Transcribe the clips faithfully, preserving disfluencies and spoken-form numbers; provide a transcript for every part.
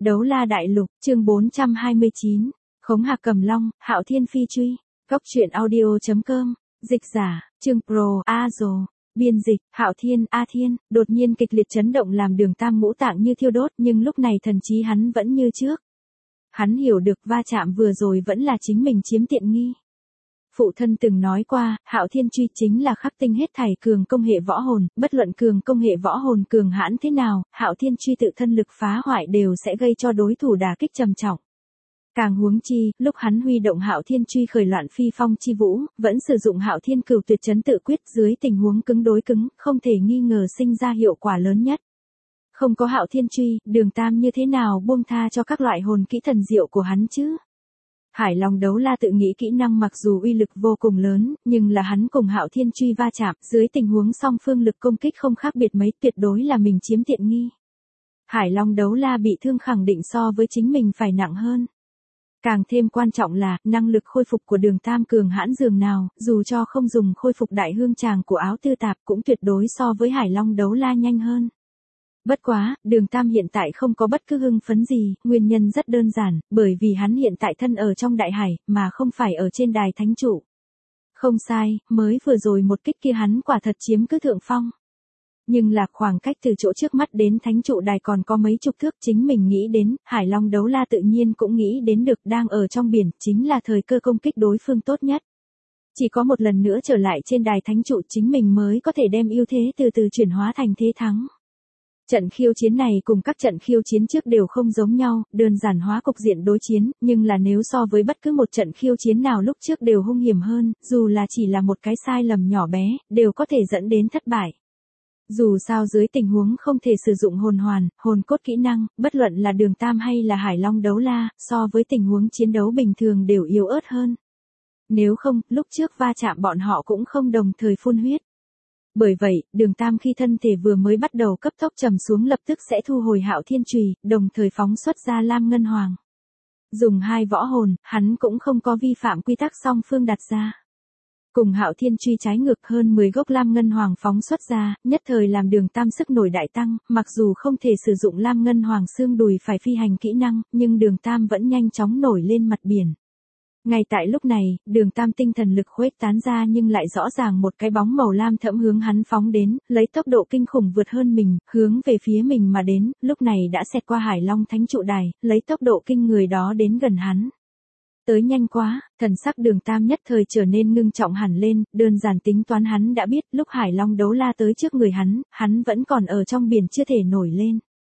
Đấu La Đại Lục, chương bốn trăm hai mươi chín. Khống Hạc Cầm Long, Hạo Thiên Phi Truy. Cốc truyện audio chấm com. Dịch giả, chương Pro, A Dồ. Biên dịch, Hạo Thiên, A Thiên. Đột nhiên kịch liệt chấn động làm Đường Tam ngũ tạng như thiêu đốt, nhưng lúc này thần trí hắn vẫn như trước. Hắn hiểu được va chạm vừa rồi vẫn là chính mình chiếm tiện nghi. Phụ thân từng nói qua, Hạo Thiên Truy chính là khắc tinh hết thảy cường công hệ võ hồn, bất luận cường công hệ võ hồn cường hãn thế nào, Hạo Thiên Truy tự thân lực phá hoại đều sẽ gây cho đối thủ đả kích trầm trọng. Càng huống chi, lúc hắn huy động Hạo Thiên Truy khởi loạn phi phong chi vũ, vẫn sử dụng Hạo Thiên Cửu Tuyệt Trấn tự quyết dưới tình huống cứng đối cứng, không thể nghi ngờ sinh ra hiệu quả lớn nhất. Không có Hạo Thiên Truy, Đường Tam như thế nào buông tha cho các loại hồn kỹ thần diệu của hắn chứ? Hải Long Đấu La tự nghĩ kỹ năng mặc dù uy lực vô cùng lớn, nhưng là hắn cùng Hạo Thiên Truy va chạm, dưới tình huống song phương lực công kích không khác biệt mấy, tuyệt đối là mình chiếm tiện nghi. Hải Long Đấu La bị thương khẳng định so với chính mình phải nặng hơn. Càng thêm quan trọng là, năng lực khôi phục của Đường Tam cường hãn dường nào, dù cho không dùng khôi phục đại hương tràng của áo tư tạp cũng tuyệt đối so với Hải Long Đấu La nhanh hơn. Bất quá, Đường Tam hiện tại không có bất cứ hưng phấn gì, nguyên nhân rất đơn giản, bởi vì hắn hiện tại thân ở trong đại hải, mà không phải ở trên đài thánh trụ. Không sai, mới vừa rồi một kích kia hắn quả thật chiếm cứ thượng phong. Nhưng là khoảng cách từ chỗ trước mắt đến thánh trụ đài còn có mấy chục thước, chính mình nghĩ đến, Hải Long Đấu La tự nhiên cũng nghĩ đến được đang ở trong biển, chính là thời cơ công kích đối phương tốt nhất. Chỉ có một lần nữa trở lại trên đài thánh trụ chính mình mới có thể đem ưu thế từ từ chuyển hóa thành thế thắng. Trận khiêu chiến này cùng các trận khiêu chiến trước đều không giống nhau, đơn giản hóa cục diện đối chiến, nhưng là nếu so với bất cứ một trận khiêu chiến nào lúc trước đều hung hiểm hơn, dù là chỉ là một cái sai lầm nhỏ bé, đều có thể dẫn đến thất bại. Dù sao dưới tình huống không thể sử dụng hồn hoàn, hồn cốt kỹ năng, bất luận là Đường Tam hay là Hải Long Đấu La, so với tình huống chiến đấu bình thường đều yếu ớt hơn. Nếu không, lúc trước va chạm bọn họ cũng không đồng thời phun huyết. Bởi vậy, Đường Tam khi thân thể vừa mới bắt đầu cấp tốc trầm xuống lập tức sẽ thu hồi Hạo Thiên Chùy, đồng thời phóng xuất ra Lam Ngân Hoàng. Dùng hai võ hồn, hắn cũng không có vi phạm quy tắc song phương đặt ra. Cùng Hạo Thiên Truy trái ngược hơn mười gốc Lam Ngân Hoàng phóng xuất ra, nhất thời làm Đường Tam sức nổi đại tăng, mặc dù không thể sử dụng Lam Ngân Hoàng xương đùi phải phi hành kỹ năng, nhưng Đường Tam vẫn nhanh chóng nổi lên mặt biển. Ngay tại lúc này, Đường Tam tinh thần lực khuếch tán ra nhưng lại rõ ràng một cái bóng màu lam thẫm hướng hắn phóng đến, lấy tốc độ kinh khủng vượt hơn mình, hướng về phía mình mà đến, lúc này đã xẹt qua Hải Long Thánh Trụ Đài, lấy tốc độ kinh người đó đến gần hắn. Tới nhanh quá, thần sắc Đường Tam nhất thời trở nên ngưng trọng hẳn lên, đơn giản tính toán hắn đã biết lúc Hải Long Đấu La tới trước người hắn, hắn vẫn còn ở trong biển chưa thể nổi lên.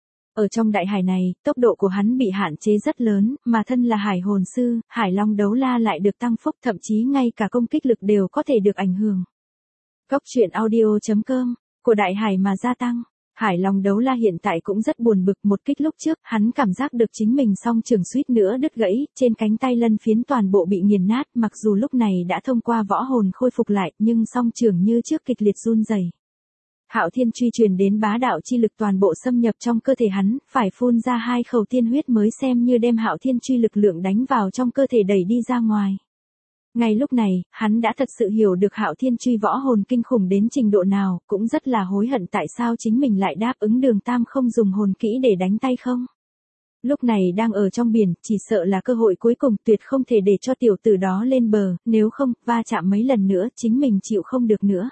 Ở trong đại hải này, tốc độ của hắn bị hạn chế rất lớn, mà thân là hải hồn sư, Hải Long Đấu La lại được tăng phúc, thậm chí ngay cả công kích lực đều có thể được ảnh hưởng. Cốc truyện audio chấm com, của đại hải mà gia tăng. Hải Long Đấu La hiện tại cũng rất buồn bực, một kích lúc trước, hắn cảm giác được chính mình song trường suýt nữa đứt gãy, trên cánh tay lân phiến toàn bộ bị nghiền nát, mặc dù lúc này đã thông qua võ hồn khôi phục lại, nhưng song trường như trước kịch liệt run rẩy. Hạo Thiên Truy truyền đến bá đạo chi lực toàn bộ xâm nhập trong cơ thể hắn, phải phun ra hai khẩu tiên huyết mới xem như đem Hạo Thiên Truy lực lượng đánh vào trong cơ thể đẩy đi ra ngoài. Ngay lúc này, hắn đã thật sự hiểu được Hạo Thiên Truy võ hồn kinh khủng đến trình độ nào, cũng rất là hối hận tại sao chính mình lại đáp ứng Đường Tam không dùng hồn kỹ để đánh tay không. Lúc này đang ở trong biển, chỉ sợ là cơ hội cuối cùng, tuyệt không thể để cho tiểu tử đó lên bờ, nếu không, va chạm mấy lần nữa, chính mình chịu không được nữa.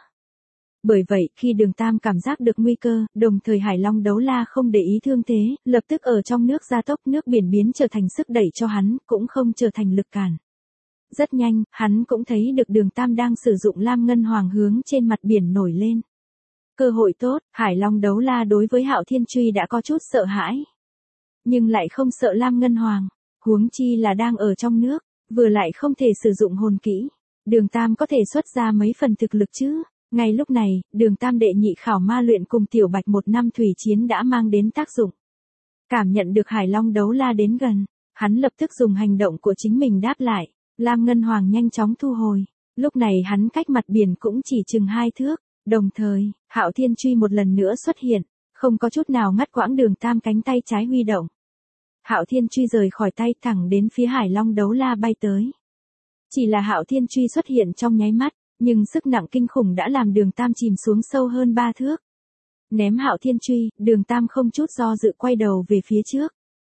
Bởi vậy, khi Đường Tam cảm giác được nguy cơ, đồng thời Hải Long Đấu La không để ý thương thế, lập tức ở trong nước gia tốc, nước biển biến trở thành sức đẩy cho hắn, cũng không trở thành lực cản. Rất nhanh, hắn cũng thấy được Đường Tam đang sử dụng Lam Ngân Hoàng hướng trên mặt biển nổi lên. Cơ hội tốt, Hải Long Đấu La đối với Hạo Thiên Truy đã có chút sợ hãi. Nhưng lại không sợ Lam Ngân Hoàng, huống chi là đang ở trong nước, vừa lại không thể sử dụng hồn kỹ. Đường Tam có thể xuất ra mấy phần thực lực chứ? Ngay lúc này, Đường Tam đệ nhị khảo ma luyện cùng Tiểu Bạch một năm thủy chiến đã mang đến tác dụng. Cảm nhận được Hải Long Đấu La đến gần, hắn lập tức dùng hành động của chính mình đáp lại, Lam Ngân Hoàng nhanh chóng thu hồi. Lúc này hắn cách mặt biển cũng chỉ chừng hai thước, đồng thời, Hạo Thiên Truy một lần nữa xuất hiện, không có chút nào ngắt quãng Đường Tam cánh tay trái huy động. Hạo Thiên Truy rời khỏi tay thẳng đến phía Hải Long Đấu La bay tới. Chỉ là Hạo Thiên Truy xuất hiện trong nháy mắt, nhưng sức nặng kinh khủng đã làm Đường Tam chìm xuống sâu hơn ba thước. Ném Hạo Thiên Truy, Đường Tam không chút do dự quay đầu về phía trước.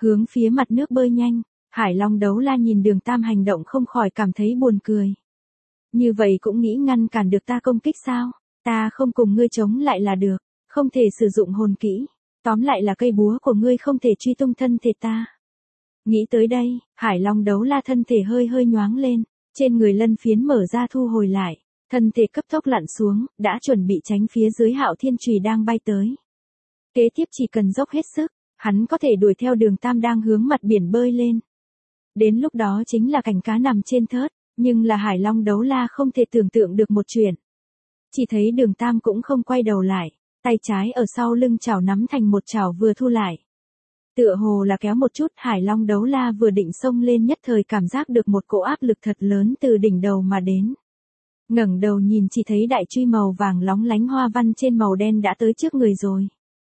hướng phía mặt nước bơi nhanh. Hải Long Đấu La nhìn Đường Tam hành động không khỏi cảm thấy buồn cười. Như vậy cũng nghĩ ngăn cản được ta công kích sao? Ta không cùng ngươi chống lại là được, không thể sử dụng hồn kỹ. Tóm lại là cây búa của ngươi không thể truy tung thân thể ta. Nghĩ tới đây, Hải Long Đấu La thân thể hơi hơi nhoáng lên, trên người lân phiến mở ra thu hồi lại, thân thể cấp tốc lặn xuống, đã chuẩn bị tránh phía dưới Hạo Thiên Chùy đang bay tới. Kế tiếp chỉ cần dốc hết sức, hắn có thể đuổi theo Đường Tam đang hướng mặt biển bơi lên. Đến lúc đó chính là cảnh cá nằm trên thớt, nhưng là Hải Long Đấu La không thể tưởng tượng được một chuyện. Chỉ thấy Đường Tam cũng không quay đầu lại, tay trái ở sau lưng chảo nắm thành một chảo vừa thu lại. Tựa hồ là kéo một chút, Hải Long Đấu La vừa định xông lên nhất thời cảm giác được một cỗ áp lực thật lớn từ đỉnh đầu mà đến. Ngẩng đầu nhìn chỉ thấy đại truy màu vàng lóng lánh hoa văn trên màu đen đã tới trước người rồi.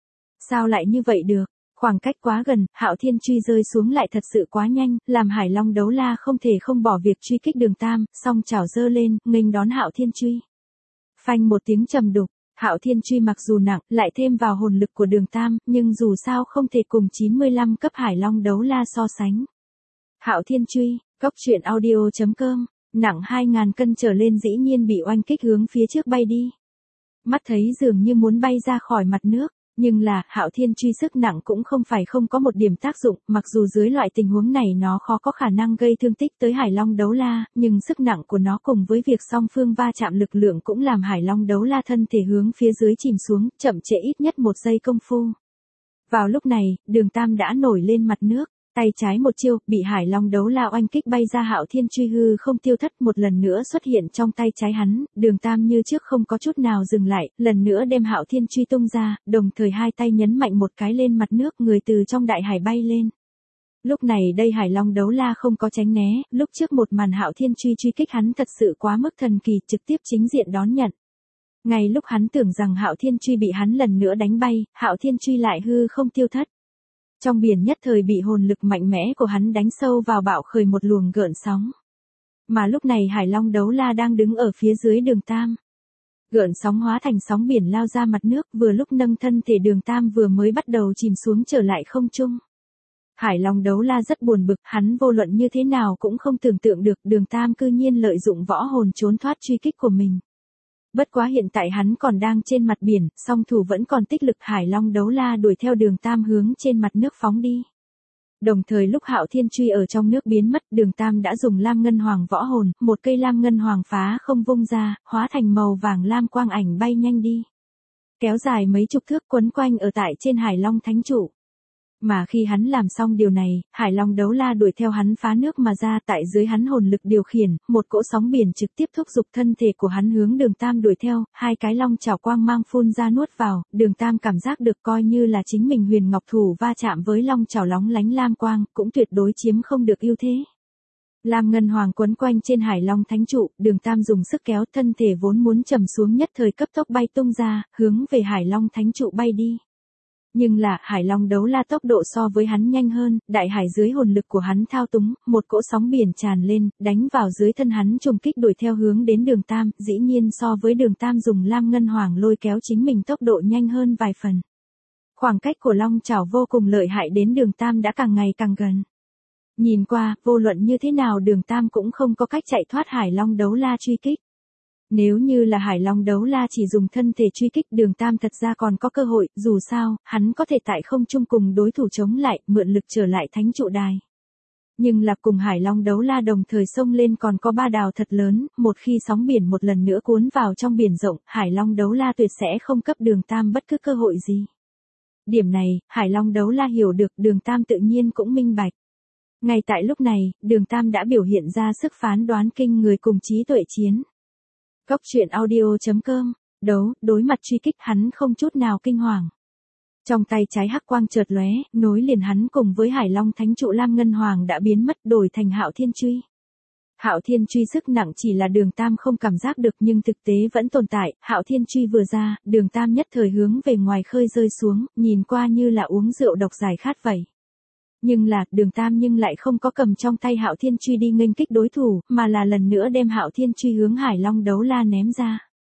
Sao lại như vậy được? Khoảng cách quá gần, Hạo Thiên Truy rơi xuống lại thật sự quá nhanh, làm Hải Long Đấu La không thể không bỏ việc truy kích Đường Tam, song chảo giơ lên, nghênh đón Hạo Thiên Truy. Phanh một tiếng trầm đục, Hạo Thiên Truy mặc dù nặng, lại thêm vào hồn lực của Đường Tam, nhưng dù sao không thể cùng chín mươi lăm cấp Hải Long Đấu La so sánh. Hạo Thiên Truy, cốc truyện audio chấm com, nặng hai nghìn cân trở lên dĩ nhiên bị oanh kích hướng phía trước bay đi. Mắt thấy dường như muốn bay ra khỏi mặt nước. Nhưng là, Hạo Thiên Truy sức nặng cũng không phải không có một điểm tác dụng, mặc dù dưới loại tình huống này nó khó có khả năng gây thương tích tới Hải Long Đấu La, nhưng sức nặng của nó cùng với việc song phương va chạm lực lượng cũng làm Hải Long Đấu La thân thể hướng phía dưới chìm xuống, chậm trễ ít nhất một giây công phu. Vào lúc này, Đường Tam đã nổi lên mặt nước. Tay trái một chiêu, bị Hải Long Đấu La oanh kích bay ra Hạo Thiên Truy hư không tiêu thất một lần nữa xuất hiện trong tay trái hắn, Đường Tam như trước không có chút nào dừng lại, lần nữa đem Hạo Thiên Truy tung ra, đồng thời hai tay nhấn mạnh một cái lên mặt nước, người từ trong đại hải bay lên. Lúc này đây Hải Long Đấu La không có tránh né, lúc trước một màn Hạo Thiên Truy truy kích hắn thật sự quá mức thần kỳ, trực tiếp chính diện đón nhận. Ngay lúc hắn tưởng rằng Hạo Thiên Truy bị hắn lần nữa đánh bay, Hạo Thiên Truy lại hư không tiêu thất. Trong biển nhất thời bị hồn lực mạnh mẽ của hắn đánh sâu vào bạo khởi một luồng gợn sóng. Mà lúc này Hải Long Đấu La đang đứng ở phía dưới Đường Tam. Gợn sóng hóa thành sóng biển lao ra mặt nước, vừa lúc nâng thân thể Đường Tam vừa mới bắt đầu chìm xuống trở lại không trung. Hải Long Đấu La rất buồn bực, hắn vô luận như thế nào cũng không tưởng tượng được Đường Tam cư nhiên lợi dụng võ hồn trốn thoát truy kích của mình. Bất quá hiện tại hắn còn đang trên mặt biển, song thủ vẫn còn tích lực, Hải Long Đấu La đuổi theo Đường Tam hướng trên mặt nước phóng đi. Đồng thời lúc Hạo Thiên Truy ở trong nước biến mất, Đường Tam đã dùng Lam Ngân Hoàng võ hồn, một cây Lam Ngân Hoàng phá không vung ra, hóa thành màu vàng lam quang ảnh bay nhanh đi. Kéo dài mấy chục thước quấn quanh ở tại trên Hải Long Thánh Trụ. Mà khi hắn làm xong điều này, Hải Long Đấu La đuổi theo hắn phá nước mà ra, tại dưới hắn hồn lực điều khiển, một cỗ sóng biển trực tiếp thúc giục thân thể của hắn hướng Đường Tam đuổi theo, hai cái long chảo quang mang phun ra nuốt vào, Đường Tam cảm giác được coi như là chính mình huyền ngọc thủ va chạm với long chảo lóng lánh lam quang, cũng tuyệt đối chiếm không được ưu thế. Lam Ngân Hoàng quấn quanh trên Hải Long Thánh Trụ, Đường Tam dùng sức kéo, thân thể vốn muốn trầm xuống nhất thời cấp tốc bay tung ra, hướng về Hải Long Thánh Trụ bay đi. Nhưng là, Hải Long Đấu La tốc độ so với hắn nhanh hơn, đại hải dưới hồn lực của hắn thao túng, một cỗ sóng biển tràn lên, đánh vào dưới thân hắn trùng kích đuổi theo hướng đến Đường Tam, dĩ nhiên so với Đường Tam dùng Lam Ngân Hoàng lôi kéo chính mình tốc độ nhanh hơn vài phần. Khoảng cách của long chảo vô cùng lợi hại đến Đường Tam đã càng ngày càng gần. Nhìn qua, vô luận như thế nào Đường Tam cũng không có cách chạy thoát Hải Long Đấu La truy kích. Nếu như là Hải Long Đấu La chỉ dùng thân thể truy kích, Đường Tam thật ra còn có cơ hội, dù sao, hắn có thể tại không trung cùng đối thủ chống lại, mượn lực trở lại Thánh Trụ đài. Nhưng là cùng Hải Long Đấu La đồng thời xông lên còn có ba đào thật lớn, một khi sóng biển một lần nữa cuốn vào trong biển rộng, Hải Long Đấu La tuyệt sẽ không cấp Đường Tam bất cứ cơ hội gì. Điểm này, Hải Long Đấu La hiểu được, Đường Tam tự nhiên cũng minh bạch. Ngay tại lúc này, Đường Tam đã biểu hiện ra sức phán đoán kinh người cùng trí tuệ chiến. Cốc truyện audio chấm com, đấu, đối mặt truy kích hắn không chút nào kinh hoàng. Trong tay trái hắc quang chợt lóe, nối liền hắn cùng với Hải Long Thánh Trụ Lam Ngân Hoàng đã biến mất đổi thành Hạo Thiên Truy. Hạo Thiên Truy sức nặng chỉ là Đường Tam không cảm giác được nhưng thực tế vẫn tồn tại, Hạo Thiên Truy vừa ra, Đường Tam nhất thời hướng về ngoài khơi rơi xuống, nhìn qua như là uống rượu độc giải khát vậy. Nhưng là, Đường Tam nhưng lại không có cầm trong tay Hạo Thiên Truy đi nghênh kích đối thủ, mà là lần nữa đem Hạo Thiên Truy hướng Hải Long Đấu La ném ra.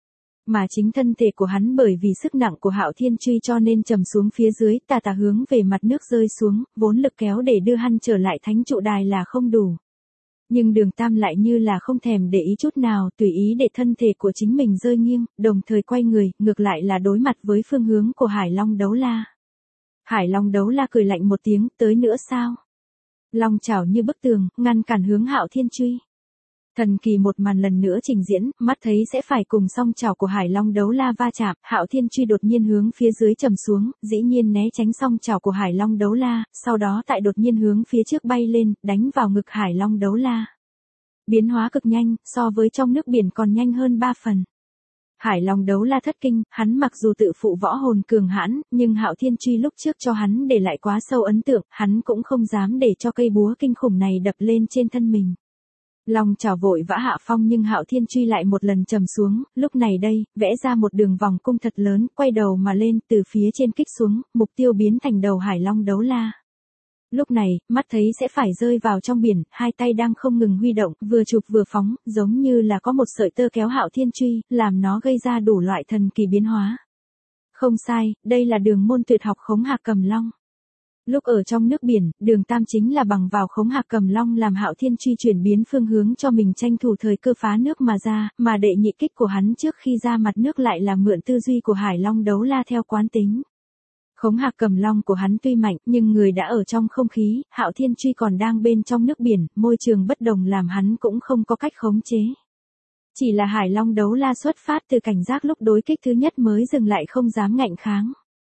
Mà chính thân thể của hắn bởi vì sức nặng của Hạo Thiên Truy cho nên trầm xuống phía dưới, tà tà hướng về mặt nước rơi xuống, vốn lực kéo để đưa hắn trở lại thánh trụ đài là không đủ. Nhưng Đường Tam lại như là không thèm để ý chút nào, tùy ý để thân thể của chính mình rơi nghiêng, đồng thời quay người, ngược lại là đối mặt với phương hướng của Hải Long Đấu La. Hải Long Đấu La cười lạnh một tiếng, tới nữa sao? Long chảo như bức tường, ngăn cản hướng Hạo Thiên Truy. Thần kỳ một màn lần nữa trình diễn, mắt thấy sẽ phải cùng song chảo của Hải Long Đấu La va chạm, Hạo Thiên Truy đột nhiên hướng phía dưới trầm xuống, dĩ nhiên né tránh song chảo của Hải Long Đấu La, sau đó tại đột nhiên hướng phía trước bay lên, đánh vào ngực Hải Long Đấu La. Biến hóa cực nhanh, so với trong nước biển còn nhanh hơn ba phần. Hải Long Đấu La thất kinh, hắn mặc dù tự phụ võ hồn cường hãn, nhưng Hạo Thiên Truy lúc trước cho hắn để lại quá sâu ấn tượng, hắn cũng không dám để cho cây búa kinh khủng này đập lên trên thân mình. Long chảo vội vã hạ phong nhưng Hạo Thiên Truy lại một lần trầm xuống, lúc này đây, vẽ ra một đường vòng cung thật lớn, quay đầu mà lên, từ phía trên kích xuống, mục tiêu biến thành đầu Hải Long Đấu La. Lúc này, mắt thấy sẽ phải rơi vào trong biển, hai tay đang không ngừng huy động, vừa chụp vừa phóng, giống như là có một sợi tơ kéo Hạo Thiên Truy, làm nó gây ra đủ loại thần kỳ biến hóa. Không sai, đây là đường môn tuyệt học Khống Hạc Cầm Long. Lúc ở trong nước biển, Đường Tam chính là bằng vào Khống Hạc Cầm Long làm Hạo Thiên Truy chuyển biến phương hướng cho mình tranh thủ thời cơ phá nước mà ra, mà đệ nhị kích của hắn trước khi ra mặt nước lại là mượn tư duy của Hải Long Đấu La theo quán tính. Khống Hạc Cầm Long của hắn tuy mạnh, nhưng người đã ở trong không khí, Hạo Thiên Truy còn đang bên trong nước biển, môi trường bất đồng làm hắn cũng không có cách khống chế. Chỉ là Hải Long Đấu La xuất phát từ cảnh giác lúc đối kích thứ nhất mới dừng lại không dám ngạnh kháng.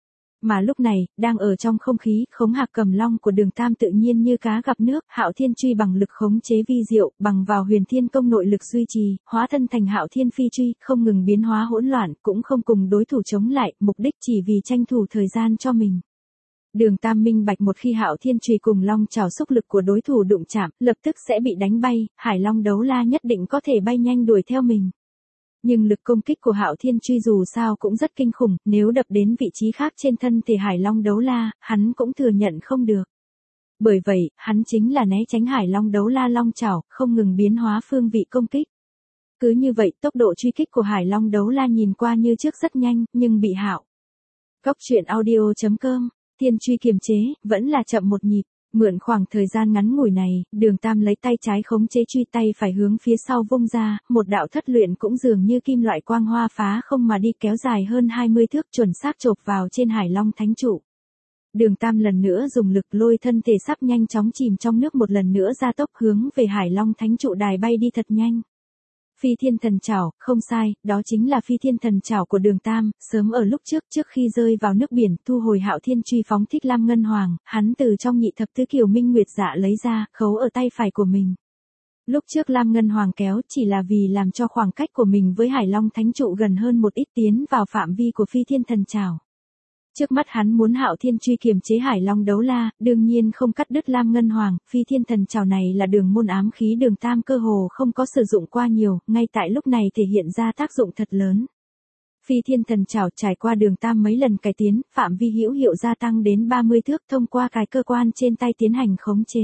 Mà lúc này, đang ở trong không khí, Khống Hạc Cầm Long của Đường Tam tự nhiên như cá gặp nước, Hạo Thiên Truy bằng lực khống chế vi diệu, bằng vào Huyền Thiên Công nội lực duy trì, hóa thân thành Hạo Thiên Phi Truy, không ngừng biến hóa hỗn loạn, cũng không cùng đối thủ chống lại, mục đích chỉ vì tranh thủ thời gian cho mình. Đường Tam minh bạch một khi Hạo Thiên Truy cùng Long chảo xúc lực của đối thủ đụng chạm, lập tức sẽ bị đánh bay, Hải Long Đấu La nhất định có thể bay nhanh đuổi theo mình. Nhưng lực công kích của Hạo Thiên Truy dù sao cũng rất kinh khủng, nếu đập đến vị trí khác trên thân thể Hải Long Đấu La, hắn cũng thừa nhận không được. Bởi vậy, hắn chính là né tránh Hải Long Đấu La long chảo, không ngừng biến hóa phương vị công kích. Cứ như vậy, tốc độ truy kích của Hải Long Đấu La nhìn qua như trước rất nhanh, nhưng bị Hạo. Góc truyện audio chấm com, Thiên Truy kiềm chế, vẫn là chậm một nhịp. Mượn khoảng thời gian ngắn ngủi này, Đường Tam lấy tay trái khống chế truy, tay phải hướng phía sau vung ra, một đạo thất luyện cũng dường như kim loại quang hoa phá không mà đi kéo dài hơn hai mươi thước chuẩn xác chộp vào trên Hải Long Thánh Trụ. Đường Tam lần nữa dùng lực lôi thân thể sắp nhanh chóng chìm trong nước một lần nữa ra tốc hướng về Hải Long Thánh Trụ đài bay đi thật nhanh. Phi Thiên Thần Chảo, không sai, đó chính là Phi Thiên Thần Chảo của Đường Tam, sớm ở lúc trước trước khi rơi vào nước biển, thu hồi Hạo Thiên Truy phóng thích Lam Ngân Hoàng, hắn từ trong nhị thập tứ kiều Minh Nguyệt Dạ lấy ra, khấu ở tay phải của mình. Lúc trước Lam Ngân Hoàng kéo chỉ là vì làm cho khoảng cách của mình với Hải Long Thánh Trụ gần hơn một ít, tiến vào phạm vi của Phi Thiên Thần Chảo. Trước mắt hắn muốn Hạo Thiên Truy kiềm chế Hải Long Đấu La, đương nhiên không cắt đứt Lam Ngân Hoàng, Phi Thiên Thần Chảo này là đường môn ám khí Đường Tam cơ hồ không có sử dụng qua nhiều, ngay tại lúc này thể hiện ra tác dụng thật lớn. Phi Thiên Thần Chảo trải qua Đường Tam mấy lần cải tiến, phạm vi hữu hiệu gia tăng đến ba mươi thước, thông qua cái cơ quan trên tay tiến hành khống chế.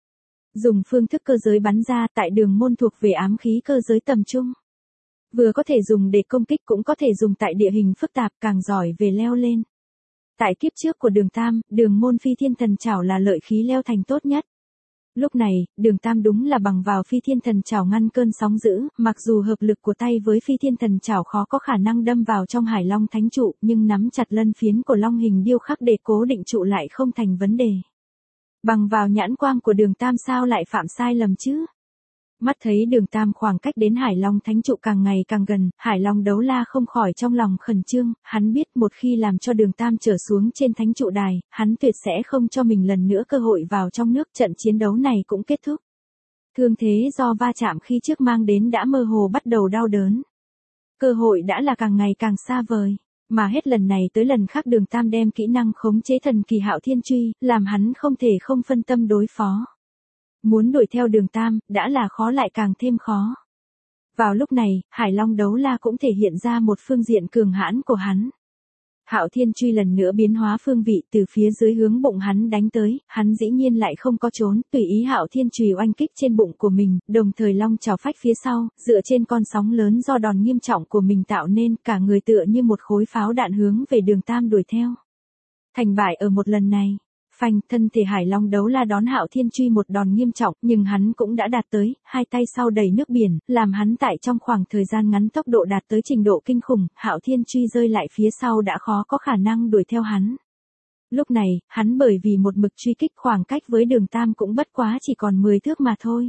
Dùng phương thức cơ giới bắn ra, tại đường môn thuộc về ám khí cơ giới tầm trung. Vừa có thể dùng để công kích cũng có thể dùng tại địa hình phức tạp, càng giỏi về leo lên. Tại kiếp trước của Đường Tam, đường môn Phi Thiên Thần Chảo là lợi khí leo thành tốt nhất. Lúc này, Đường Tam đúng là bằng vào Phi Thiên Thần Chảo ngăn cơn sóng dữ, mặc dù hợp lực của tay với Phi Thiên Thần Chảo khó có khả năng đâm vào trong Hải Long Thánh Trụ, nhưng nắm chặt lân phiến của Long hình điêu khắc để cố định trụ lại không thành vấn đề. Bằng vào nhãn quang của Đường Tam sao lại phạm sai lầm chứ? Mắt thấy Đường Tam khoảng cách đến Hải Long Thánh Trụ càng ngày càng gần, Hải Long Đấu La không khỏi trong lòng khẩn trương, hắn biết một khi làm cho Đường Tam trở xuống trên Thánh Trụ đài, hắn tuyệt sẽ không cho mình lần nữa cơ hội vào trong nước, trận chiến đấu này cũng kết thúc. Thương thế do va chạm khi trước mang đến đã mơ hồ bắt đầu đau đớn. Cơ hội đã là càng ngày càng xa vời. Mà hết lần này tới lần khác Đường Tam đem kỹ năng khống chế thần kỳ Hạo Thiên Truy, làm hắn không thể không phân tâm đối phó. Muốn đuổi theo Đường Tam, đã là khó lại càng thêm khó. Vào lúc này, Hải Long Đấu La cũng thể hiện ra một phương diện cường hãn của hắn. Hạo Thiên truy lần nữa biến hóa phương vị từ phía dưới hướng bụng hắn đánh tới, hắn dĩ nhiên lại không có trốn, tùy ý Hạo Thiên chùy oanh kích trên bụng của mình, đồng thời long chảo phách phía sau, dựa trên con sóng lớn do đòn nghiêm trọng của mình tạo nên, cả người tựa như một khối pháo đạn hướng về Đường Tam đuổi theo. Thành bại ở một lần này. Phanh, thân thể Hải Long đấu la đón Hạo Thiên truy một đòn nghiêm trọng, nhưng hắn cũng đã đạt tới, hai tay sau đầy nước biển, làm hắn tại trong khoảng thời gian ngắn tốc độ đạt tới trình độ kinh khủng, Hạo Thiên truy rơi lại phía sau đã khó có khả năng đuổi theo hắn. Lúc này, hắn bởi vì một mực truy kích khoảng cách với Đường Tam cũng bất quá chỉ còn mười thước mà thôi.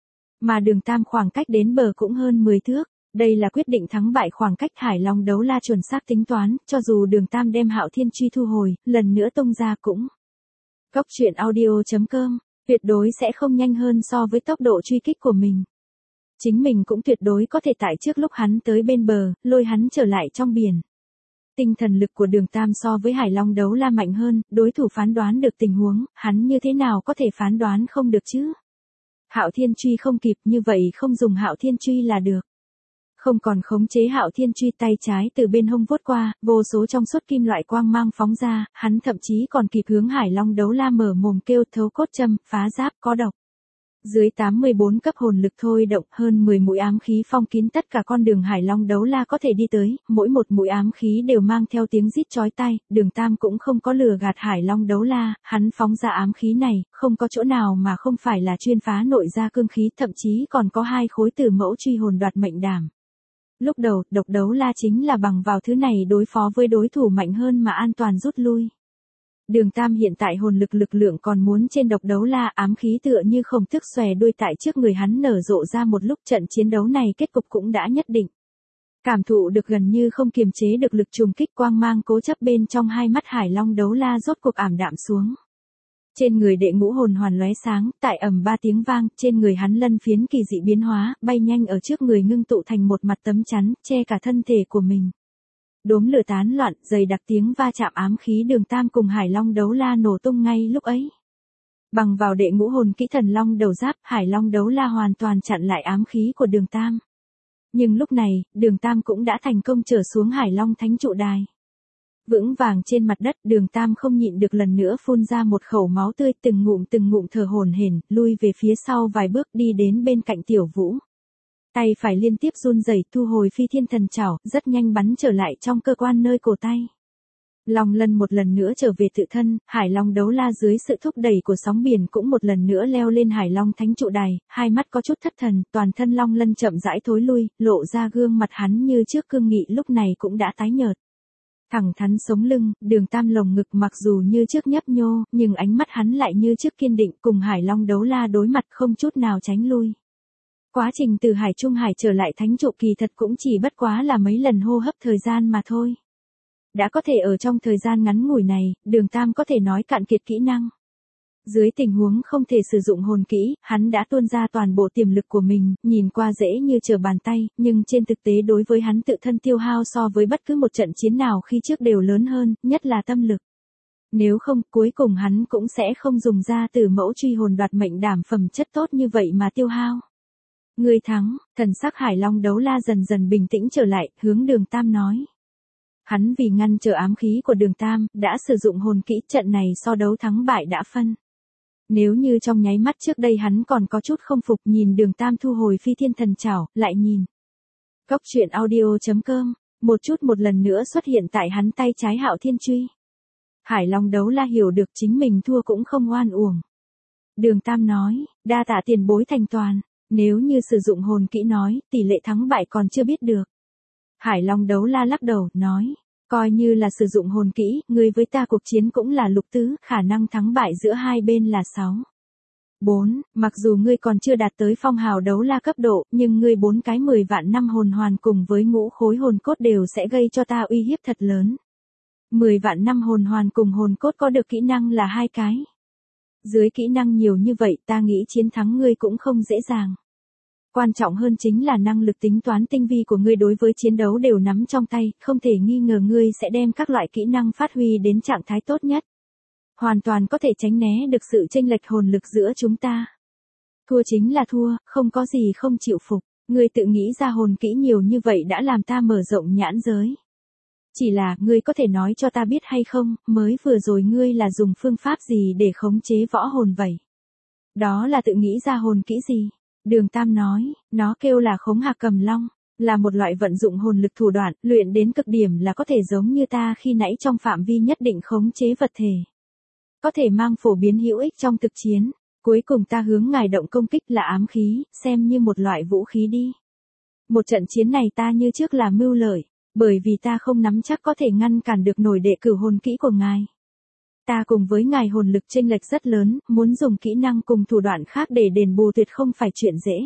Mà Đường Tam khoảng cách đến bờ cũng hơn mười thước. Đây là quyết định thắng bại khoảng cách Hải Long đấu la chuẩn xác tính toán, cho dù Đường Tam đem Hạo Thiên truy thu hồi, lần nữa tung ra cũng. Cốc truyện audio chấm com, tuyệt đối sẽ không nhanh hơn so với tốc độ truy kích của mình. Chính mình cũng tuyệt đối có thể tại trước lúc hắn tới bên bờ, lôi hắn trở lại trong biển. Tinh thần lực của Đường Tam so với Hải Long đấu la mạnh hơn, đối thủ phán đoán được tình huống, hắn như thế nào có thể phán đoán không được chứ? Hạo Thiên truy không kịp, như vậy không dùng Hạo Thiên truy là được. Không còn khống chế Hạo Thiên truy, tay trái từ bên hông vuốt qua, vô số trong suốt kim loại quang mang phóng ra, hắn thậm chí còn kịp hướng Hải Long đấu la mở mồm kêu thấu cốt châm, phá giáp, có độc. Dưới tám mươi bốn cấp hồn lực thôi động, hơn mười mũi ám khí phong kín tất cả con đường Hải Long đấu la có thể đi tới, mỗi một mũi ám khí đều mang theo tiếng rít chói tai, Đường Tam cũng không có lừa gạt Hải Long đấu la, hắn phóng ra ám khí này, không có chỗ nào mà không phải là chuyên phá nội ra cương khí, thậm chí còn có hai khối tử mẫu truy hồn đoạt mệnh đảm. Lúc đầu, độc đấu la chính là bằng vào thứ này đối phó với đối thủ mạnh hơn mà an toàn rút lui. Đường Tam hiện tại hồn lực lực lượng còn muốn trên độc đấu la, ám khí tựa như không thức xòe đuôi tại trước người hắn nở rộ ra một lúc, trận chiến đấu này kết cục cũng đã nhất định. Cảm thụ được gần như không kiềm chế được lực trùng kích, quang mang cố chấp bên trong hai mắt Hải Long đấu la rốt cuộc ảm đạm xuống. Trên người đệ ngũ hồn hoàn lóe sáng, tại ầm ba tiếng vang, trên người hắn lân phiến kỳ dị biến hóa, bay nhanh ở trước người ngưng tụ thành một mặt tấm chắn, che cả thân thể của mình. Đốm lửa tán loạn, dày đặc tiếng va chạm ám khí Đường Tam cùng Hải Long đấu la nổ tung ngay lúc ấy. Bằng vào đệ ngũ hồn kỹ thần long đầu giáp, Hải Long đấu la hoàn toàn chặn lại ám khí của Đường Tam. Nhưng lúc này, Đường Tam cũng đã thành công trở xuống Hải Long thánh trụ đài. Vững vàng trên mặt đất, Đường Tam không nhịn được lần nữa phun ra một khẩu máu tươi, từng ngụm từng ngụm thở hổn hển, lui về phía sau vài bước đi đến bên cạnh Tiểu Vũ. Tay phải liên tiếp run rẩy thu hồi phi thiên thần trảo, rất nhanh bắn trở lại trong cơ quan nơi cổ tay. Long lân một lần nữa trở về tự thân, Hải Long đấu la dưới sự thúc đẩy của sóng biển cũng một lần nữa leo lên Hải Long thánh trụ đài, hai mắt có chút thất thần, toàn thân Long lân chậm rãi thối lui, lộ ra gương mặt hắn như trước cương nghị lúc này cũng đã tái nhợt. Thẳng thắn sống lưng, Đường Tam lồng ngực mặc dù như trước nhấp nhô, nhưng ánh mắt hắn lại như trước kiên định, cùng Hải Long đấu la đối mặt không chút nào tránh lui. Quá trình từ Hải Trung Hải trở lại thánh trụ kỳ thật cũng chỉ bất quá là mấy lần hô hấp thời gian mà thôi. Đã có thể ở trong thời gian ngắn ngủi này, Đường Tam có thể nói cạn kiệt kỹ năng. Dưới tình huống không thể sử dụng hồn kỹ, hắn đã tuôn ra toàn bộ tiềm lực của mình, nhìn qua dễ như trở bàn tay, nhưng trên thực tế đối với hắn tự thân tiêu hao so với bất cứ một trận chiến nào khi trước đều lớn hơn, nhất là tâm lực. Nếu không, cuối cùng hắn cũng sẽ không dùng ra từ mẫu truy hồn đoạt mệnh đảm phẩm chất tốt như vậy mà tiêu hao. Người thắng, thần sắc Hải Long đấu la dần dần bình tĩnh trở lại, hướng Đường Tam nói. Hắn vì ngăn trở ám khí của Đường Tam, đã sử dụng hồn kỹ, trận này so đấu thắng bại đã phân. Nếu như trong nháy mắt trước đây hắn còn có chút không phục, nhìn Đường Tam thu hồi phi thiên thần trảo, lại nhìn. Cốc truyện audio chấm com, một chút một lần nữa xuất hiện tại hắn tay trái Hạo Thiên truy. Hải Long đấu la hiểu được chính mình thua cũng không oan uổng. Đường Tam nói, đa tạ tiền bối thành toàn, nếu như sử dụng hồn kỹ nói, tỷ lệ thắng bại còn chưa biết được. Hải Long đấu la lắc đầu, nói, coi như là sử dụng hồn kỹ, ngươi với ta cuộc chiến cũng là lục tứ, khả năng thắng bại giữa hai bên là sáu. bốn, mặc dù ngươi còn chưa đạt tới phong hào đấu la cấp độ, nhưng ngươi bốn cái mười vạn năm hồn hoàn cùng với ngũ khối hồn cốt đều sẽ gây cho ta uy hiếp thật lớn. mười vạn năm hồn hoàn cùng hồn cốt có được kỹ năng là hai cái. Dưới kỹ năng nhiều như vậy ta nghĩ chiến thắng ngươi cũng không dễ dàng. Quan trọng hơn chính là năng lực tính toán tinh vi của ngươi đối với chiến đấu đều nắm trong tay, không thể nghi ngờ ngươi sẽ đem các loại kỹ năng phát huy đến trạng thái tốt nhất. Hoàn toàn có thể tránh né được sự chênh lệch hồn lực giữa chúng ta. Thua chính là thua, không có gì không chịu phục, ngươi tự nghĩ ra hồn kỹ nhiều như vậy đã làm ta mở rộng nhãn giới. Chỉ là, ngươi có thể nói cho ta biết hay không, mới vừa rồi ngươi là dùng phương pháp gì để khống chế võ hồn vậy? Đó là tự nghĩ ra hồn kỹ gì? Đường Tam nói, nó kêu là khống hạc cầm long, là một loại vận dụng hồn lực thủ đoạn, luyện đến cực điểm là có thể giống như ta khi nãy trong phạm vi nhất định khống chế vật thể. Có thể mang phổ biến hữu ích trong thực chiến. Cuối cùng ta hướng ngài động công kích là ám khí, xem như một loại vũ khí đi. Một trận chiến này ta như trước là mưu lợi, bởi vì ta không nắm chắc có thể ngăn cản được nổi đệ cửu hồn kỹ của ngài. Ta cùng với ngài hồn lực chênh lệch rất lớn, muốn dùng kỹ năng cùng thủ đoạn khác để đền bù tuyệt không phải chuyện dễ.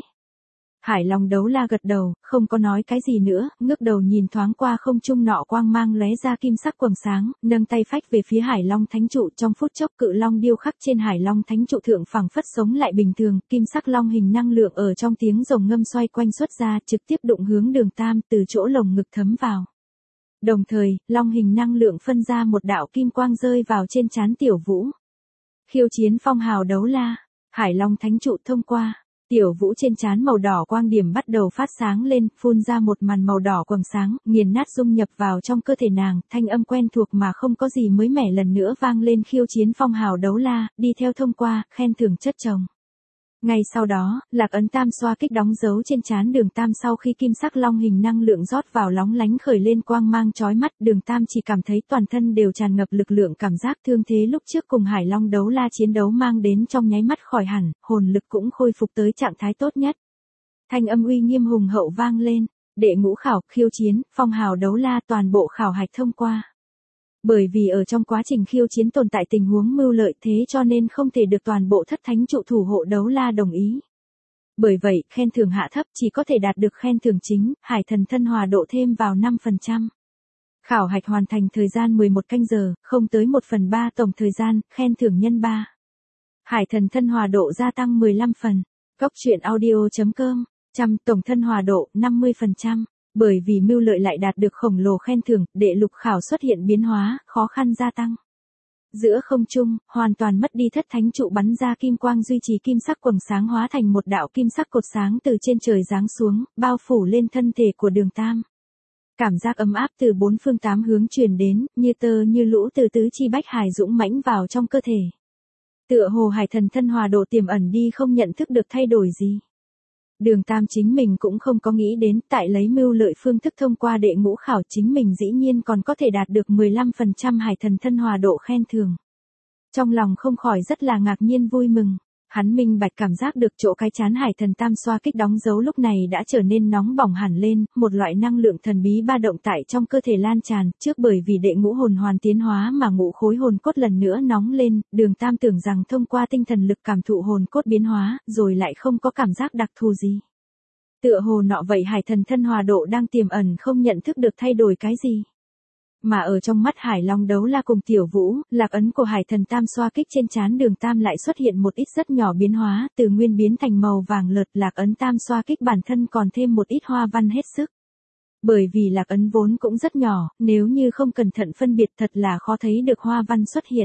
Hải Long Đấu La gật đầu, không có nói cái gì nữa, ngước đầu nhìn thoáng qua không trung nọ quang mang lóe ra kim sắc quầng sáng, nâng tay phách về phía Hải Long Thánh trụ, trong phút chốc cự long điêu khắc trên Hải Long Thánh trụ thượng phẳng phất sống lại bình thường, kim sắc long hình năng lượng ở trong tiếng rồng ngâm xoay quanh xuất ra, trực tiếp đụng hướng Đường Tam, từ chỗ lồng ngực thấm vào. Đồng thời, long hình năng lượng phân ra một đạo kim quang rơi vào trên trán Tiểu Vũ. Khiêu chiến phong hào đấu la, Hải Long Thánh trụ thông qua. Tiểu Vũ trên trán màu đỏ quang điểm bắt đầu phát sáng lên, phun ra một màn màu đỏ quầng sáng, nghiền nát dung nhập vào trong cơ thể nàng, thanh âm quen thuộc mà không có gì mới mẻ lần nữa vang lên khiêu chiến phong hào đấu la, đi theo thông qua, khen thưởng chất chồng. Ngay sau đó, Lạc ấn tam xoa kích đóng dấu trên trán Đường Tam sau khi kim sắc long hình năng lượng rót vào lóng lánh khởi lên quang mang chói mắt, Đường Tam chỉ cảm thấy toàn thân đều tràn ngập lực lượng cảm giác thương thế lúc trước cùng Hải Long Đấu La chiến đấu mang đến trong nháy mắt khỏi hẳn, hồn lực cũng khôi phục tới trạng thái tốt nhất. Thanh âm uy nghiêm hùng hậu vang lên, đệ ngũ khảo, khiêu chiến, phong hào đấu la toàn bộ khảo hạch thông qua. Bởi vì ở trong quá trình khiêu chiến tồn tại tình huống mưu lợi thế cho nên không thể được toàn bộ thất thánh trụ thủ hộ đấu la đồng ý. Bởi vậy, khen thưởng hạ thấp chỉ có thể đạt được khen thưởng chính, Hải Thần Thân Hòa độ thêm vào năm phần trăm. Khảo hạch hoàn thành thời gian mười một canh giờ, không tới một phần ba tổng thời gian, khen thưởng nhân ba. Hải Thần Thân Hòa độ gia tăng mười lăm phần. Góc truyện audio chấm com, trăm tổng thân hòa độ năm mươi phần trăm. Bởi vì mưu lợi lại đạt được khổng lồ khen thưởng, đệ lục khảo xuất hiện biến hóa, khó khăn gia tăng. Giữa không trung, hoàn toàn mất đi thất thánh trụ bắn ra kim quang duy trì kim sắc quầng sáng hóa thành một đạo kim sắc cột sáng từ trên trời giáng xuống, bao phủ lên thân thể của Đường Tam. Cảm giác ấm áp từ bốn phương tám hướng truyền đến, như tơ như lũ từ tứ chi bách hải dũng mãnh vào trong cơ thể. Tựa hồ Hải Thần Thân Hòa độ tiềm ẩn đi không nhận thức được thay đổi gì. Đường Tam chính mình cũng không có nghĩ đến, tại lấy mưu lợi phương thức thông qua đệ ngũ khảo chính mình dĩ nhiên còn có thể đạt được mười lăm phần trăm Hải Thần Thân Hòa độ khen thưởng. Trong lòng không khỏi rất là ngạc nhiên vui mừng, hắn minh bạch cảm giác được chỗ cái chán Hải Thần Tam xoa kích đóng dấu lúc này đã trở nên nóng bỏng hẳn lên, một loại năng lượng thần bí ba động tại trong cơ thể lan tràn, trước bởi vì đệ ngũ hồn hoàn tiến hóa mà ngũ khối hồn cốt lần nữa nóng lên, Đường Tam tưởng rằng thông qua tinh thần lực cảm thụ hồn cốt biến hóa, rồi lại không có cảm giác đặc thù gì. Tựa hồ nọ vậy Hải Thần Thân Hòa độ đang tiềm ẩn không nhận thức được thay đổi cái gì. Mà ở trong mắt Hải Long Đấu La cùng Tiểu Vũ, lạc ấn của Hải Thần Tam xoa kích trên trán Đường Tam lại xuất hiện một ít rất nhỏ biến hóa, từ nguyên biến thành màu vàng lợt, lạc ấn Tam xoa kích bản thân còn thêm một ít hoa văn hết sức. Bởi vì lạc ấn vốn cũng rất nhỏ, nếu như không cẩn thận phân biệt thật là khó thấy được hoa văn xuất hiện.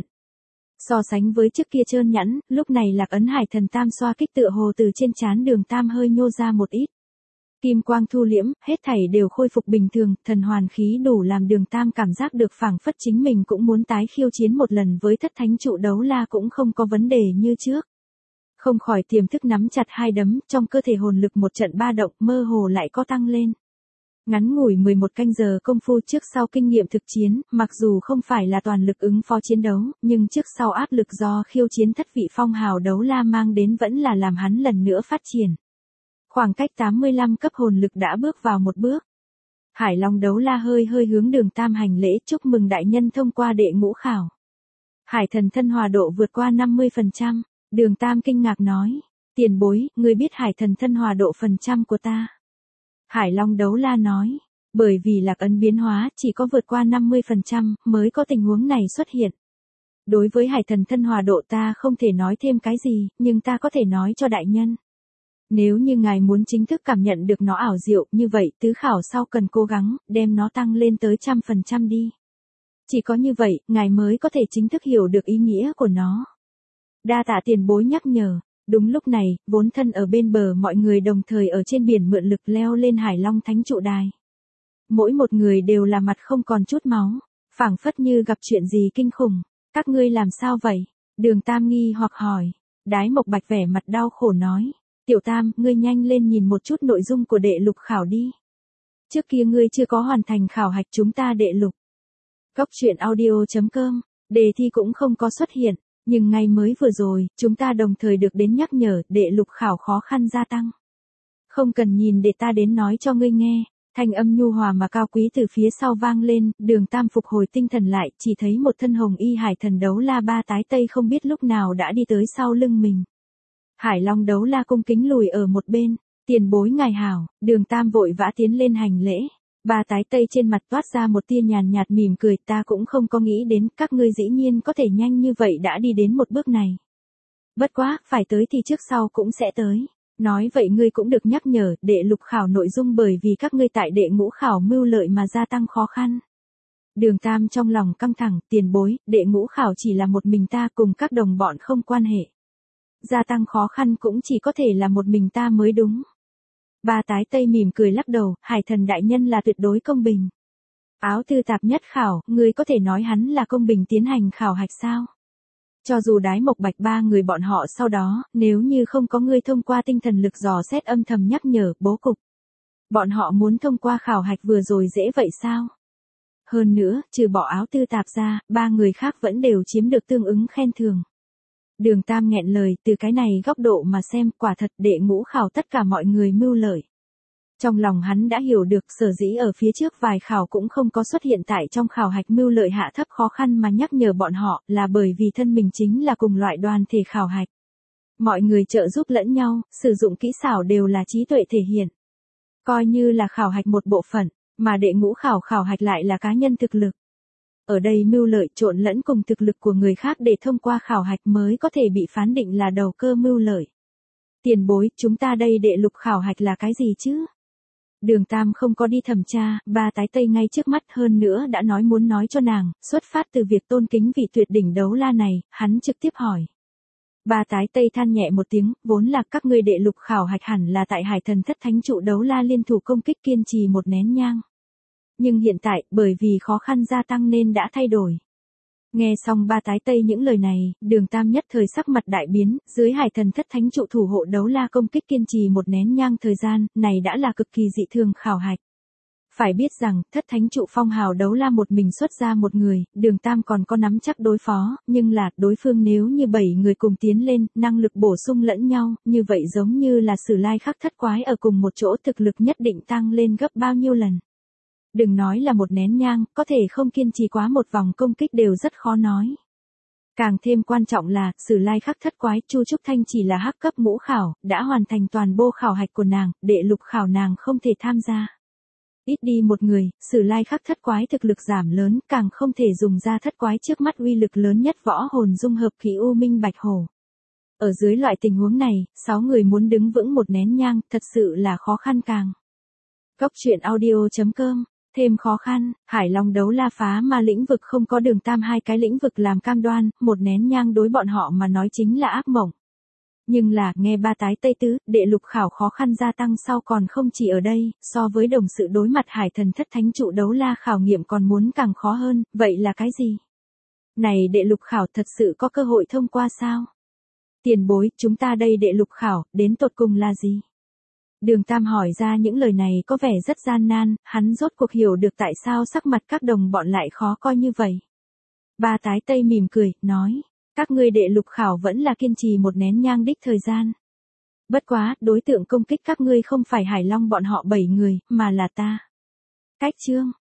So sánh với trước kia trơn nhẵn, lúc này lạc ấn Hải Thần Tam xoa kích tựa hồ từ trên trán Đường Tam hơi nhô ra một ít. Kim quang thu liễm, hết thảy đều khôi phục bình thường, thần hoàn khí đủ làm Đường Tam cảm giác được phảng phất chính mình cũng muốn tái khiêu chiến một lần với thất thánh trụ đấu la cũng không có vấn đề như trước. Không khỏi tiềm thức nắm chặt hai đấm, trong cơ thể hồn lực một trận ba động mơ hồ lại có tăng lên. Ngắn ngủi mười một canh giờ công phu trước sau kinh nghiệm thực chiến, mặc dù không phải là toàn lực ứng phó chiến đấu, nhưng trước sau áp lực do khiêu chiến thất vị phong hào đấu la mang đến vẫn là làm hắn lần nữa phát triển. Khoảng cách tám mươi lăm cấp hồn lực đã bước vào một bước. Hải Long Đấu La hơi hơi hướng Đường Tam hành lễ chúc mừng đại nhân thông qua đệ ngũ khảo. Hải Thần Thân Hòa độ vượt qua năm mươi phần trăm, Đường Tam kinh ngạc nói, tiền bối, ngươi biết Hải Thần Thân Hòa độ phần trăm của ta. Hải Long Đấu La nói, bởi vì lạc ấn biến hóa chỉ có vượt qua năm mươi phần trăm mới có tình huống này xuất hiện. Đối với Hải Thần Thân Hòa độ ta không thể nói thêm cái gì, nhưng ta có thể nói cho đại nhân. Nếu như ngài muốn chính thức cảm nhận được nó ảo diệu, như vậy tứ khảo sau cần cố gắng, đem nó tăng lên tới trăm phần trăm đi. Chỉ có như vậy, ngài mới có thể chính thức hiểu được ý nghĩa của nó. Đa tạ tiền bối nhắc nhở. Đúng lúc này, vốn thân ở bên bờ mọi người đồng thời ở trên biển mượn lực leo lên Hải Long Thánh trụ đài. Mỗi một người đều là mặt không còn chút máu, phảng phất như gặp chuyện gì kinh khủng. Các ngươi làm sao vậy? Đường Tam nghi hoặc hỏi. Đái Mộc Bạch vẻ mặt đau khổ nói. Tiểu Tam, ngươi nhanh lên nhìn một chút nội dung của đệ lục khảo đi. Trước kia ngươi chưa có hoàn thành khảo hạch chúng ta đệ lục. Cốc truyện audio chấm com, đề thi cũng không có xuất hiện, nhưng ngày mới vừa rồi, chúng ta đồng thời được đến nhắc nhở đệ lục khảo khó khăn gia tăng. Không cần nhìn để ta đến nói cho ngươi nghe. Thanh âm nhu hòa mà cao quý từ phía sau vang lên, Đường Tam phục hồi tinh thần lại, chỉ thấy một thân hồng y hải thần đấu la ba tái tây không biết lúc nào đã đi tới sau lưng mình. Hải Long đấu la cung kính lùi ở một bên, tiền bối ngài hảo, Đường Tam vội vã tiến lên hành lễ. Ba tái tây trên mặt toát ra một tia nhàn nhạt mỉm cười, ta cũng không có nghĩ đến các ngươi dĩ nhiên có thể nhanh như vậy đã đi đến một bước này. Bất quá, phải tới thì trước sau cũng sẽ tới. Nói vậy ngươi cũng được nhắc nhở, đệ lục khảo nội dung bởi vì các ngươi tại đệ ngũ khảo mưu lợi mà gia tăng khó khăn. Đường Tam trong lòng căng thẳng, tiền bối, đệ ngũ khảo chỉ là một mình ta cùng các đồng bọn không quan hệ. Gia tăng khó khăn cũng chỉ có thể là một mình ta mới đúng. Ba tái tây mỉm cười lắc đầu, Hải thần đại nhân là tuyệt đối công bình. Áo tư tạp nhất khảo, ngươi có thể nói hắn là công bình tiến hành khảo hạch sao? Cho dù Đái Mộc Bạch ba người bọn họ sau đó, nếu như không có ngươi thông qua tinh thần lực dò xét âm thầm nhắc nhở, bố cục. Bọn họ muốn thông qua khảo hạch vừa rồi dễ vậy sao? Hơn nữa, trừ bỏ áo tư tạp ra, ba người khác vẫn đều chiếm được tương ứng khen thưởng. Đường Tam nghẹn lời, từ cái này góc độ mà xem, quả thật đệ ngũ khảo tất cả mọi người mưu lợi. Trong lòng hắn đã hiểu được sở dĩ ở phía trước vài khảo cũng không có xuất hiện tại trong khảo hạch mưu lợi hạ thấp khó khăn mà nhắc nhở bọn họ là bởi vì thân mình chính là cùng loại đoàn thể khảo hạch. Mọi người trợ giúp lẫn nhau, sử dụng kỹ xảo đều là trí tuệ thể hiện. Coi như là khảo hạch một bộ phận, mà đệ ngũ khảo khảo hạch lại là cá nhân thực lực. Ở đây mưu lợi trộn lẫn cùng thực lực của người khác để thông qua khảo hạch mới có thể bị phán định là đầu cơ mưu lợi. Tiền bối, chúng ta đây đệ lục khảo hạch là cái gì chứ? Đường Tam không có đi thẩm tra, ba tái tây ngay trước mắt hơn nữa đã nói muốn nói cho nàng, xuất phát từ việc tôn kính vị tuyệt đỉnh đấu la này, hắn trực tiếp hỏi. Ba tái tây than nhẹ một tiếng, vốn là các ngươi đệ lục khảo hạch hẳn là tại Hải thần thất thánh trụ đấu la liên thủ công kích kiên trì một nén nhang. Nhưng hiện tại, bởi vì khó khăn gia tăng nên đã thay đổi. Nghe xong ba tái tây những lời này, Đường Tam nhất thời sắc mặt đại biến, dưới Hải thần thất thánh trụ thủ hộ đấu la công kích kiên trì một nén nhang thời gian, này đã là cực kỳ dị thường khảo hạch. Phải biết rằng, thất thánh trụ phong hào đấu la một mình xuất ra một người, Đường Tam còn có nắm chắc đối phó, nhưng là, đối phương nếu như bảy người cùng tiến lên, năng lực bổ sung lẫn nhau, như vậy giống như là Sử Lai Khắc thất quái ở cùng một chỗ thực lực nhất định tăng lên gấp bao nhiêu lần. Đừng nói là một nén nhang, có thể không kiên trì quá một vòng công kích đều rất khó nói. Càng thêm quan trọng là, Sử Lai Khắc thất quái, Chu Trúc Thanh chỉ là hắc cấp ngũ khảo, đã hoàn thành toàn bộ khảo hạch của nàng, đệ lục khảo nàng không thể tham gia. Ít đi một người, Sử Lai Khắc thất quái thực lực giảm lớn, càng không thể dùng ra thất quái trước mắt uy lực lớn nhất võ hồn dung hợp khí u minh bạch hổ. Ở dưới loại tình huống này, sáu người muốn đứng vững một nén nhang, thật sự là khó khăn càng. Cốc truyện audio chấm com. Thêm khó khăn, Hải Long đấu la phá ma lĩnh vực không có Đường Tam hai cái lĩnh vực làm cam đoan, một nén nhang đối bọn họ mà nói chính là ác mộng. Nhưng là, nghe ba tái tây tứ, đệ lục khảo khó khăn gia tăng sau còn không chỉ ở đây, so với đồng sự đối mặt Hải thần thất thánh trụ đấu la khảo nghiệm còn muốn càng khó hơn, vậy là cái gì? Này đệ lục khảo thật sự có cơ hội thông qua sao? Tiền bối, chúng ta đây đệ lục khảo, đến tột cùng là gì? Đường Tam hỏi ra những lời này có vẻ rất gian nan, hắn rốt cuộc hiểu được tại sao sắc mặt các đồng bọn lại khó coi như vậy. Ba tái tây mỉm cười, nói, các ngươi đệ lục khảo vẫn là kiên trì một nén nhang đích thời gian. Bất quá, đối tượng công kích các ngươi không phải Hải Long bọn họ bảy người, mà là ta. Cách chương,